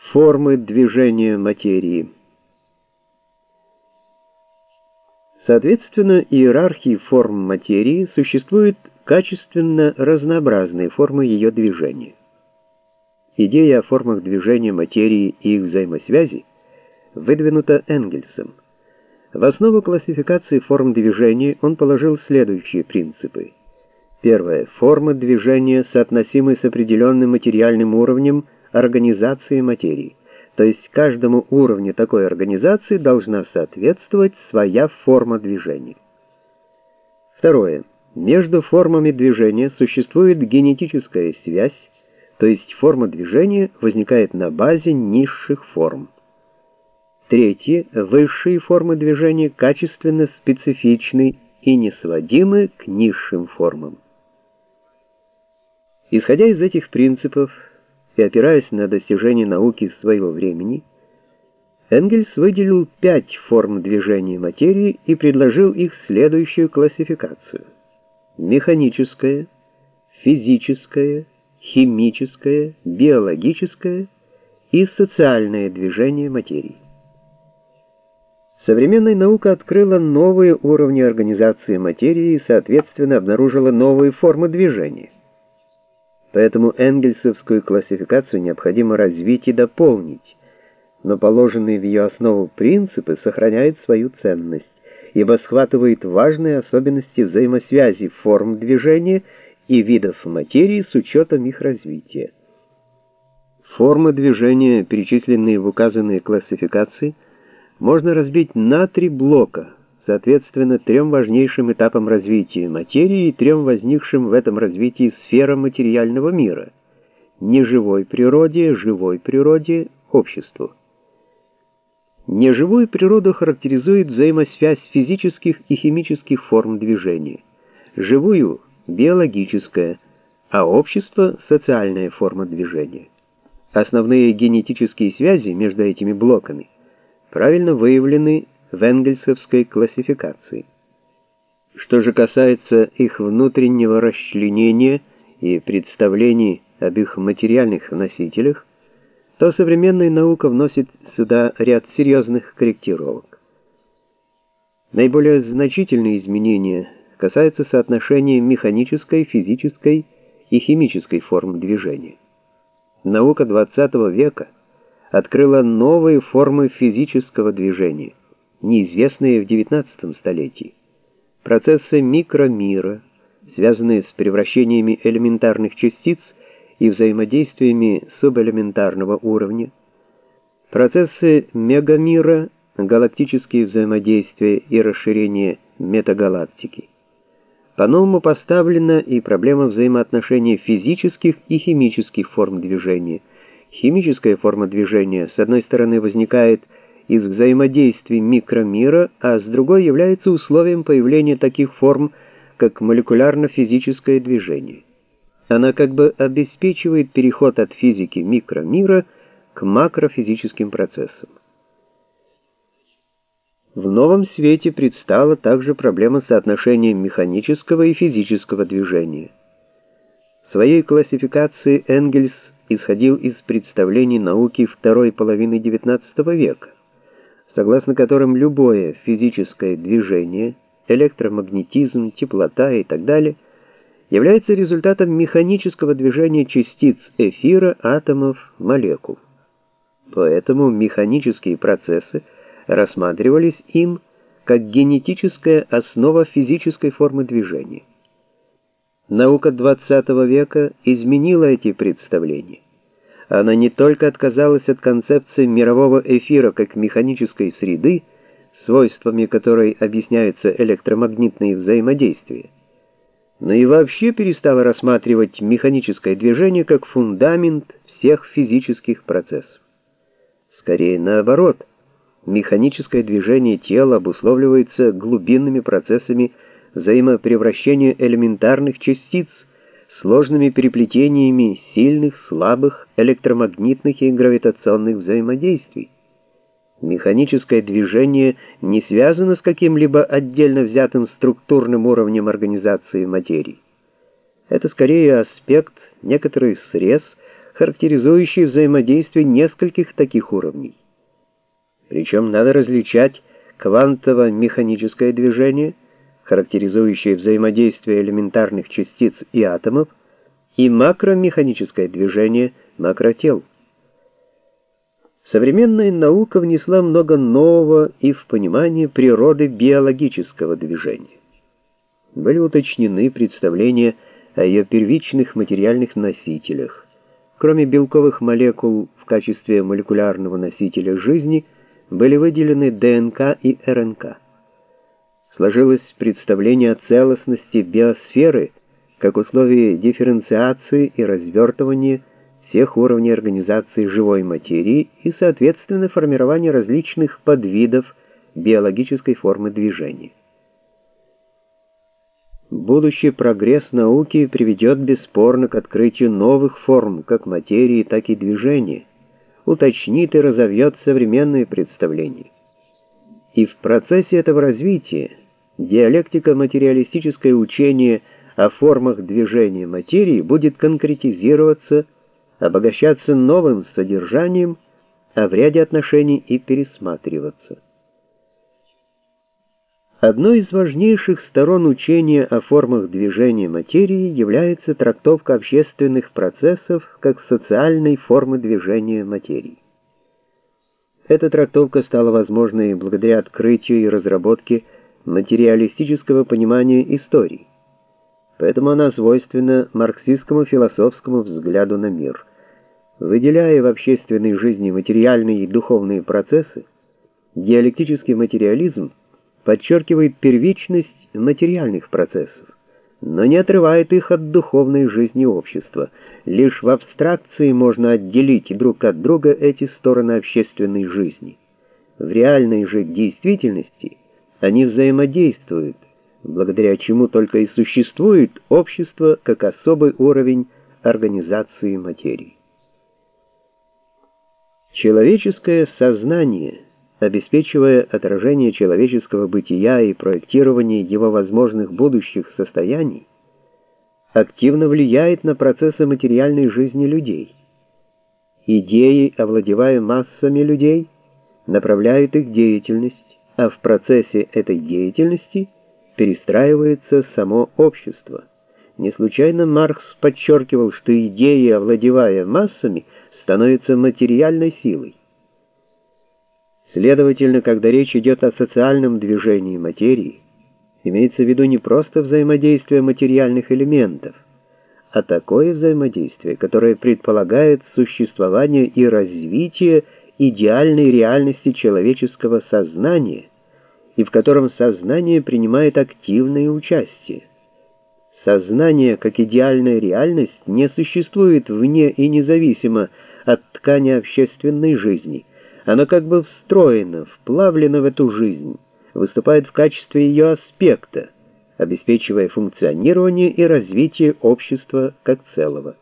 Формы движения материи. Соответственно, иерархии форм материи существуют качественно разнообразные формы ее движения. Идея о формах движения материи и их взаимосвязи выдвинута Энгельсом. В основу классификации форм движения он положил следующие принципы. Первое. Форма движения соотносимы с определенным материальным уровнем организации материи, то есть каждому уровню такой организации должна соответствовать своя форма движения. Второе. Между формами движения существует генетическая связь, то есть форма движения возникает на базе низших форм. Третье. Высшие формы движения качественно специфичны и несводимы к низшим формам. Исходя из этих принципов и опираясь на достижения науки своего времени, Энгельс выделил 5 форм движения материи и предложил их следующую классификацию: механическое, физическое, химическое, биологическое и социальное движение материи. Современная наука открыла новые уровни организации материи и, соответственно, обнаружила новые формы движения. Поэтому энгельсовскую классификацию необходимо развить и дополнить, но положенные в ее основу принципы сохраняют свою ценность, ибо схватывают важные особенности взаимосвязи форм движения и видов материи с учетом их развития. Формы движения, перечисленные в указанной классификации, можно разбить на 3 блока, соответственно, 3 важнейшим этапам развития материи и 3 возникшим в этом развитии сферам материального мира: неживой природе, живой природе, обществу. Неживую природу характеризует взаимосвязь физических и химических форм движения, живую — биологическая, а общество — социальная форма движения. Основные генетические связи между этими блоками правильно выявлены в энгельсовской классификации. Что же касается их внутреннего расчленения и представлений об их материальных носителях, то современная наука вносит сюда ряд серьезных корректировок. Наиболее значительные изменения касаются соотношения механической, физической и химической форм движения. Наука XX века открыла новые формы физического движения, неизвестные в XIX столетии. Процессы микромира, связанные с превращениями элементарных частиц и взаимодействиями субэлементарного уровня, процессы мегамира, галактические взаимодействия и расширение метагалактики. По-новому поставлена и проблема взаимоотношений физических и химических форм движения. Химическая форма движения, с одной стороны, возникает из взаимодействий микромира, а с другой является условием появления таких форм, как молекулярно-физическое движение. Она как бы обеспечивает переход от физики микромира к макрофизическим процессам. В новом свете предстала также проблема соотношения механического и физического движения. В своей классификации Энгельс исходил из представлений науки второй половины XIX века, согласно которым любое физическое движение, электромагнетизм, теплота и так далее, является результатом механического движения частиц эфира, атомов, молекул. Поэтому механические процессы рассматривались им как генетическая основа физической формы движения. Наука XX века изменила эти представления. Она не только отказалась от концепции мирового эфира как механической среды, свойствами которой объясняются электромагнитные взаимодействия, но и вообще перестала рассматривать механическое движение как фундамент всех физических процессов. Скорее наоборот, механическое движение тела обусловливается глубинными процессами взаимопревращения элементарных частиц, сложными переплетениями сильных, слабых, электромагнитных и гравитационных взаимодействий. Механическое движение не связано с каким-либо отдельно взятым структурным уровнем организации материи. Это скорее аспект, некоторый срез, характеризующий взаимодействие нескольких таких уровней. Причем надо различать квантово-механическое движение, характеризующее взаимодействие элементарных частиц и атомов, и макромеханическое движение макротел. Современная наука внесла много нового и в понимание природы биологического движения. Были уточнены представления о ее первичных материальных носителях. Кроме белковых молекул в качестве молекулярного носителя жизни, были выделены ДНК и РНК. Сложилось представление о целостности биосферы как условии дифференциации и развертывания всех уровней организации живой материи и, соответственно, формирования различных подвидов биологической формы движения. Будущий прогресс науки приведет бесспорно к открытию новых форм как материи, так и движения, уточнит и разовьет современные представления. И в процессе этого развития диалектико-материалистическое учение о формах движения материи будет конкретизироваться, обогащаться новым содержанием, а в ряде отношений и пересматриваться. Одной из важнейших сторон учения о формах движения материи является трактовка общественных процессов как социальной формы движения материи. Эта трактовка стала возможной благодаря открытию и разработке материалистического понимания истории. Поэтому она свойственна марксистскому философскому взгляду на мир. Выделяя в общественной жизни материальные и духовные процессы, диалектический материализм подчеркивает первичность материальных процессов, но не отрывает их от духовной жизни общества. Лишь в абстракции можно отделить друг от друга эти стороны общественной жизни. В реальной же действительности они взаимодействуют, благодаря чему только и существует общество как особый уровень организации материи. Человеческое сознание, обеспечивая отражение человеческого бытия и проектирование его возможных будущих состояний, активно влияет на процессы материальной жизни людей. Идеи, овладевая массами людей, направляют их деятельность, а в процессе этой деятельности перестраивается само общество. Не случайно Маркс подчеркивал, что идеи, овладевая массами, становятся материальной силой. Следовательно, когда речь идет о социальном движении материи, имеется в виду не просто взаимодействие материальных элементов, а такое взаимодействие, которое предполагает существование и развитие идеальной реальности человеческого сознания, и в котором сознание принимает активное участие. Сознание, как идеальная реальность, не существует вне и независимо от ткани общественной жизни. Оно как бы встроено, вплавлено в эту жизнь, выступает в качестве ее аспекта, обеспечивая функционирование и развитие общества как целого.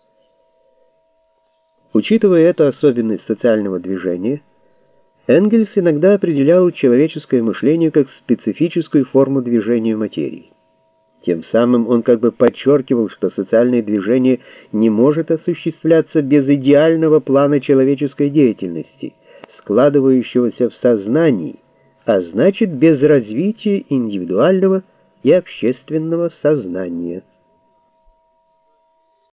Учитывая эту особенность социального движения, Энгельс иногда определял человеческое мышление как специфическую форму движения материи. Тем самым он как бы подчеркивал, что социальное движение не может осуществляться без идеального плана человеческой деятельности, складывающегося в сознании, а значит без развития индивидуального и общественного сознания.